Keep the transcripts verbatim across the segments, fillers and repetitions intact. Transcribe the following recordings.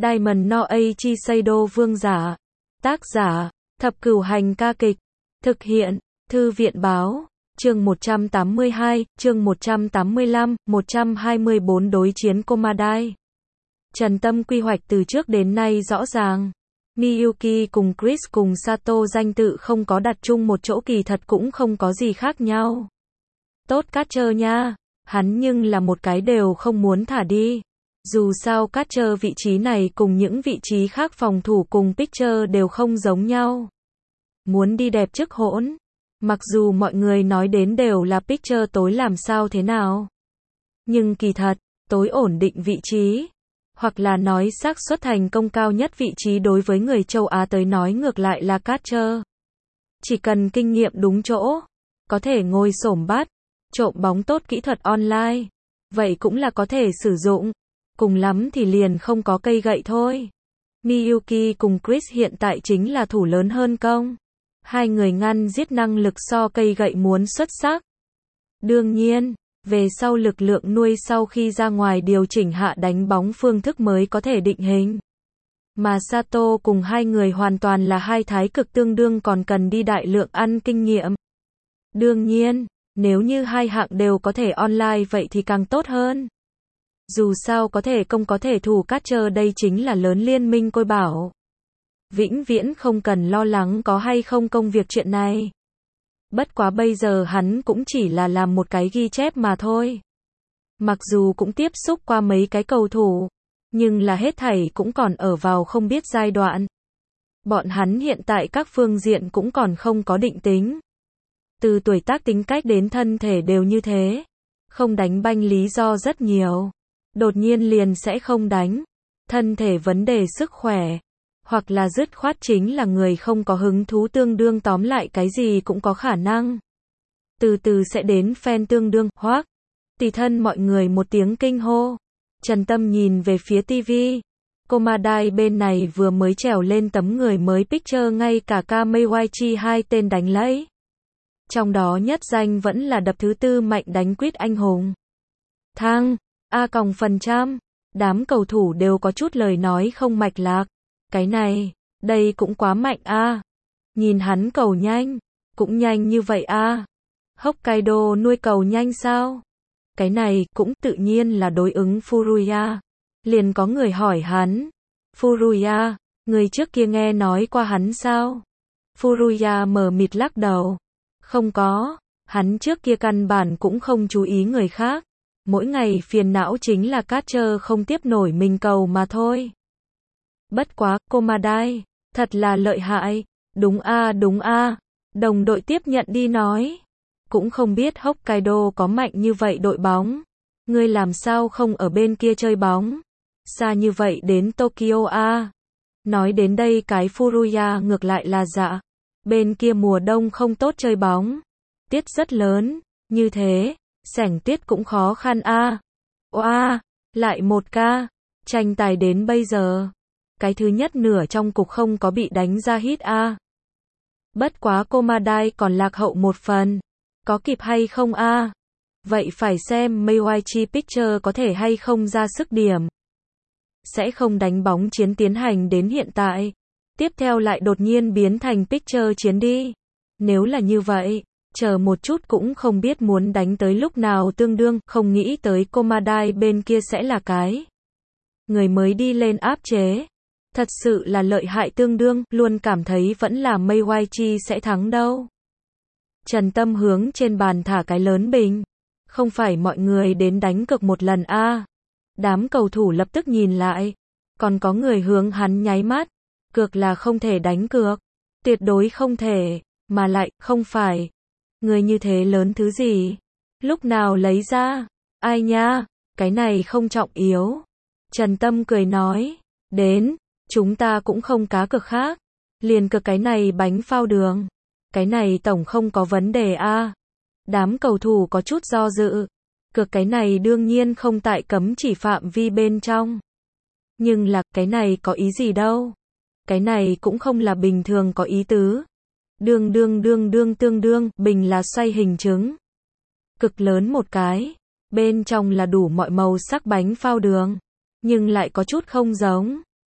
Diamond no Eiichi Seido vương giả. Tác giả, Thập Cửu Hành ca kịch. Thực hiện, Thư viện báo. Chương một trăm tám mươi hai, chương một trăm tám mươi lăm, một trăm hai mươi bốn đối chiến Komadai. Trần Tâm quy hoạch từ trước đến nay rõ ràng. Miyuki cùng Chris cùng Sato danh tự không có đặt chung một chỗ kỳ thật cũng không có gì khác nhau. Tốt Catcher nha, hắn nhưng là một cái đều không muốn thả đi. Dù sao Catcher vị trí này cùng những vị trí khác phòng thủ cùng pitcher đều không giống nhau. Muốn đi đẹp trước hỗn. Mặc dù mọi người nói đến đều là pitcher tối làm sao thế nào. Nhưng kỳ thật, tối ổn định vị trí. Hoặc là nói xác suất thành công cao nhất vị trí đối với người châu Á tới nói ngược lại là catcher. Chỉ cần kinh nghiệm đúng chỗ, có thể ngồi xổm bắt, trộm bóng tốt kỹ thuật online, vậy cũng là có thể sử dụng. Cùng lắm thì liền không có cây gậy thôi. Miyuki cùng Chris hiện tại chính là thủ lớn hơn công. Hai người ngăn giết năng lực so cây gậy muốn xuất sắc. Đương nhiên, về sau lực lượng nuôi sau khi ra ngoài điều chỉnh hạ đánh bóng phương thức mới có thể định hình. Mà Sato cùng hai người hoàn toàn là hai thái cực tương đương còn cần đi đại lượng ăn kinh nghiệm. Đương nhiên, nếu như hai hạng đều có thể online vậy thì càng tốt hơn. Dù sao có thể công có thể thủ catcher đây chính là lớn liên minh côi bảo. Vĩnh viễn không cần lo lắng có hay không công việc chuyện này. Bất quá bây giờ hắn cũng chỉ là làm một cái ghi chép mà thôi. Mặc dù cũng tiếp xúc qua mấy cái cầu thủ, nhưng là hết thảy cũng còn ở vào không biết giai đoạn. Bọn hắn hiện tại các phương diện cũng còn không có định tính. Từ tuổi tác tính cách đến thân thể đều như thế. Không đánh banh lý do rất nhiều. Đột nhiên liền sẽ không đánh. Thân thể vấn đề sức khỏe. Hoặc là dứt khoát chính là người không có hứng thú tương đương tóm lại cái gì cũng có khả năng. Từ từ sẽ đến fan tương đương, hoác. Tùy thân mọi người một tiếng kinh hô. Trần Tâm nhìn về phía tivi. Komadai bên này vừa mới trèo lên tấm người mới picture ngay cả Kamewaichi hai tên đánh lẫy. Trong đó nhất danh vẫn là đập thứ tư mạnh đánh quýt anh hùng. Thang, A còng phần trăm. Đám cầu thủ đều có chút lời nói không mạch lạc. Cái này, đây cũng quá mạnh a. Nhìn hắn cầu nhanh, cũng nhanh như vậy a. Hokkaido nuôi cầu nhanh sao? Cái này cũng tự nhiên là đối ứng Furuya. Liền có người hỏi hắn, Furuya, người trước kia nghe nói qua hắn sao? Furuya mờ mịt lắc đầu. Không có, hắn trước kia căn bản cũng không chú ý người khác. Mỗi ngày phiền não chính là catcher không tiếp nổi mình cầu mà thôi. Bất quá, Komadai, thật là lợi hại. Đúng a đúng a. Đồng đội tiếp nhận đi nói. Cũng không biết Hokkaido có mạnh như vậy đội bóng. Ngươi làm sao không ở bên kia chơi bóng? Xa như vậy đến Tokyo a. Nói đến đây cái Furuya ngược lại là dạ. Bên kia mùa đông không tốt chơi bóng. Tiết rất lớn, như thế, sảnh tiết cũng khó khăn a. Oa, lại một ca. Tranh tài đến bây giờ. Cái thứ nhất nửa trong cục không có bị đánh ra hit a. Bất quá Komadai còn lạc hậu một phần. Có kịp hay không a? Vậy phải xem Meiwachi pitcher có thể hay không ra sức điểm. Sẽ không đánh bóng chiến tiến hành đến hiện tại. Tiếp theo lại đột nhiên biến thành pitcher chiến đi. Nếu là như vậy, chờ một chút cũng không biết muốn đánh tới lúc nào tương đương, không nghĩ tới Komadai bên kia sẽ là cái. Người mới đi lên áp chế. Thật sự là lợi hại tương đương, luôn cảm thấy vẫn là Meiwachi sẽ thắng đâu. Trần Tâm hướng trên bàn thả cái lớn bình. Không phải mọi người đến đánh cược một lần a. À. Đám cầu thủ lập tức nhìn lại. Còn có người hướng hắn nháy mắt. Cược là không thể đánh cược. Tuyệt đối không thể. Mà lại, không phải. Người như thế lớn thứ gì? Lúc nào lấy ra? Ai nha? Cái này không trọng yếu. Trần Tâm cười nói. Đến. Chúng ta cũng không cá cược khác. Liền cược cái này bánh phao đường. Cái này tổng không có vấn đề a. À. Đám cầu thủ có chút do dự. Cược cái này đương nhiên không tại cấm chỉ phạm vi bên trong. Nhưng là cái này có ý gì đâu. Cái này cũng không là bình thường có ý tứ. Đương đương đương đương tương đương, bình là xoay hình trứng. Cực lớn một cái. Bên trong là đủ mọi màu sắc bánh phao đường. Nhưng lại có chút không giống.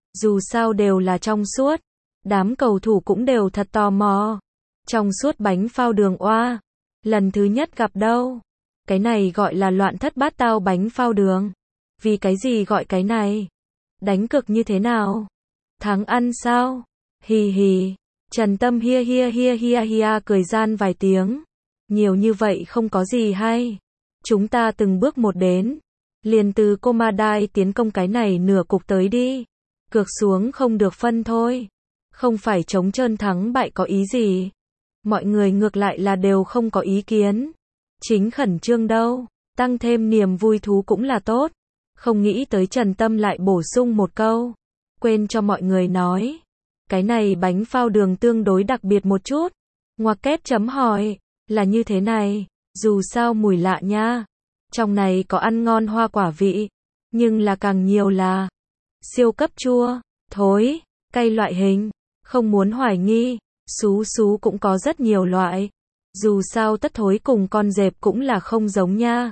Dù sao đều là trong suốt. Đám cầu thủ cũng đều thật tò mò. Trong suốt bánh phao đường oa. Lần thứ nhất gặp đâu. Cái này gọi là loạn thất bát tao bánh phao đường. Vì cái gì gọi cái này? Đánh cược như thế nào? Thắng ăn sao? Hì hì. Trần Tâm hia hia hia hia hia cười gian vài tiếng. Nhiều như vậy không có gì hay. Chúng ta từng bước một đến. Liền từ Comadai tiến công cái này nửa cục tới đi. Cược xuống không được phân thôi. Không phải trống trơn thắng bại có ý gì. Mọi người ngược lại là đều không có ý kiến. Chính khẩn trương đâu. Tăng thêm niềm vui thú cũng là tốt. Không nghĩ tới Trần Tâm lại bổ sung một câu. Quên cho mọi người nói. Cái này bánh phao đường tương đối đặc biệt một chút. Ngoặc kép chấm hỏi. Là như thế này. Dù sao mùi lạ nha. Trong này có ăn ngon hoa quả vị. Nhưng là càng nhiều là siêu cấp chua, thối, cay loại hình. Không muốn hoài nghi. Xú xú cũng có rất nhiều loại. Dù sao tất thối cùng con dẹp cũng là không giống nha.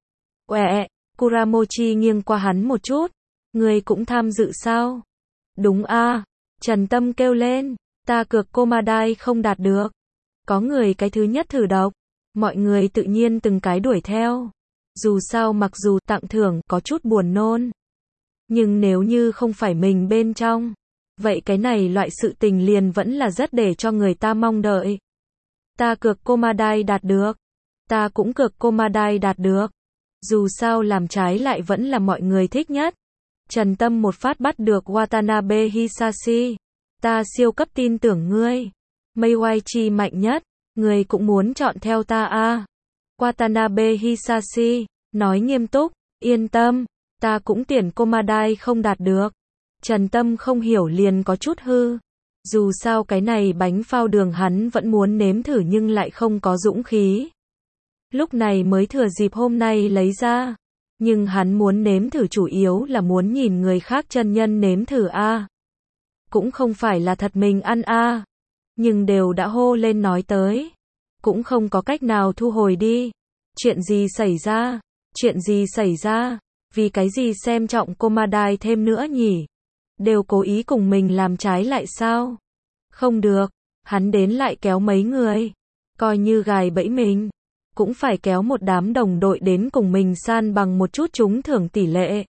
Uẹ, Kuramochi nghiêng qua hắn một chút. Người cũng tham dự sao? Đúng a. Trần Tâm kêu lên. Ta cược Comadai không đạt được. Có người cái thứ nhất thử độc. Mọi người tự nhiên từng cái đuổi theo. Dù sao mặc dù tặng thưởng có chút buồn nôn. Nhưng nếu như không phải mình bên trong. Vậy cái này loại sự tình liền vẫn là rất để cho người ta mong đợi. Ta cược Comadai đạt được. Ta cũng cược Comadai đạt được. Dù sao làm trái lại vẫn là mọi người thích nhất. Trần Tâm một phát bắt được Watanabe Hisashi. Ta siêu cấp tin tưởng ngươi. Meiwachi mạnh nhất. Ngươi cũng muốn chọn theo ta à. Watanabe Hisashi. Nói nghiêm túc. Yên tâm. Ta cũng tiền Comadai không đạt được. Trần Tâm không hiểu liền có chút hư. Dù sao cái này bánh phao đường hắn vẫn muốn nếm thử nhưng lại không có dũng khí. Lúc này mới thừa dịp hôm nay lấy ra. Nhưng hắn muốn nếm thử chủ yếu là muốn nhìn người khác chân nhân nếm thử a. Cũng không phải là thật mình ăn a. Nhưng đều đã hô lên nói tới. Cũng không có cách nào thu hồi đi. Chuyện gì xảy ra? Chuyện gì xảy ra? Vì cái gì xem trọng Comadai thêm nữa nhỉ? Đều cố ý cùng mình làm trái lại sao? Không được. Hắn đến lại kéo mấy người. Coi như gài bẫy mình. Cũng phải kéo một đám đồng đội đến cùng mình san bằng một chút trúng thưởng tỷ lệ.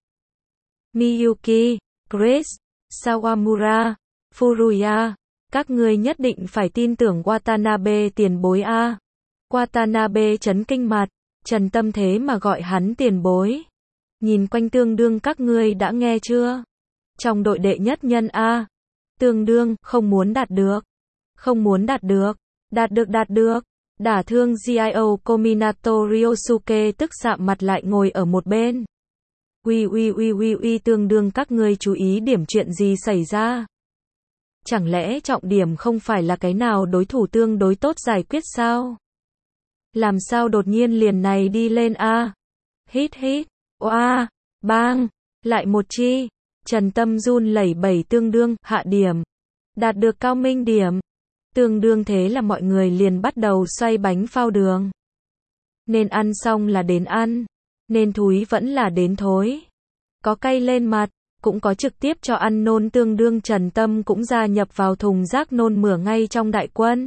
Miyuki, Chris, Sawamura, Furuya, các ngươi nhất định phải tin tưởng Watanabe tiền bối a. Watanabe chấn kinh mặt, Trần Tâm thế mà gọi hắn tiền bối. Nhìn quanh tương đương các ngươi đã nghe chưa? Trong đội đệ nhất nhân a. Tương đương, không muốn đạt được. Không muốn đạt được. Đạt được đạt được. Đả thương giê i ô Kominato Ryosuke tức sạm mặt lại ngồi ở một bên. Uy uy uy uy uy tương đương các ngươi chú ý điểm chuyện gì xảy ra? Chẳng lẽ trọng điểm không phải là cái nào đối thủ tương đối tốt giải quyết sao? Làm sao đột nhiên liền này đi lên a? Hít hít, oa, bang, lại một chi. Trần Tâm run lẩy bẩy tương đương, hạ điểm. Đạt được cao minh điểm. Tương đương thế là mọi người liền bắt đầu xoay bánh phao đường. Nên ăn xong là đến ăn. Nên thúi vẫn là đến thối. Có cay lên mặt, cũng có trực tiếp cho ăn nôn tương đương Trần Tâm cũng gia nhập vào thùng rác nôn mửa ngay trong đại quân.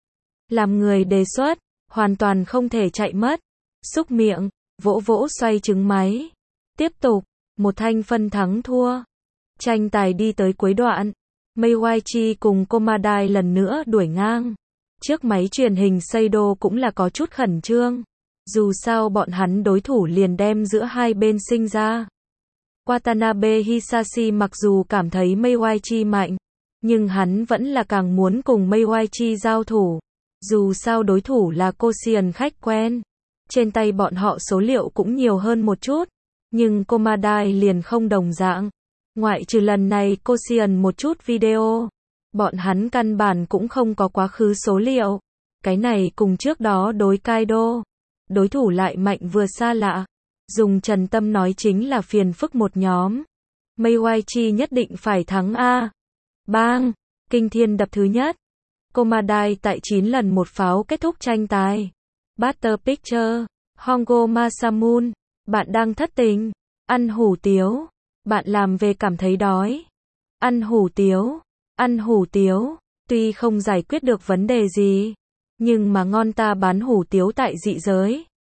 Làm người đề xuất, hoàn toàn không thể chạy mất. Xúc miệng, vỗ vỗ xoay trứng máy. Tiếp tục, một thanh phân thắng thua. Tranh tài đi tới cuối đoạn. Meiwachi cùng Comadai lần nữa đuổi ngang. Trước máy truyền hình Seido cũng là có chút khẩn trương. Dù sao bọn hắn đối thủ liền đem giữa hai bên sinh ra. Watanabe Hisashi mặc dù cảm thấy Meiwachi mạnh, nhưng hắn vẫn là càng muốn cùng Meiwachi giao thủ. Dù sao đối thủ là Koshien khách quen. Trên tay bọn họ số liệu cũng nhiều hơn một chút. Nhưng Comadai liền không đồng dạng. Ngoại trừ lần này Koshien một chút video. Bọn hắn căn bản cũng không có quá khứ số liệu. Cái này cùng trước đó đối Kaido. Đối thủ lại mạnh vừa xa lạ. Dùng Trần Tâm nói chính là phiền phức một nhóm. Meiwachi nhất định phải thắng a. Bang! Kinh thiên đập thứ nhất. Comadai tại chín lần một pháo kết thúc tranh tài. Butter Picture. Hongo Masamun. Bạn đang thất tình. Ăn hủ tiếu. Bạn làm về cảm thấy đói. Ăn hủ tiếu, ăn hủ tiếu, tuy không giải quyết được vấn đề gì, nhưng mà ngon ta bán hủ tiếu tại dị giới.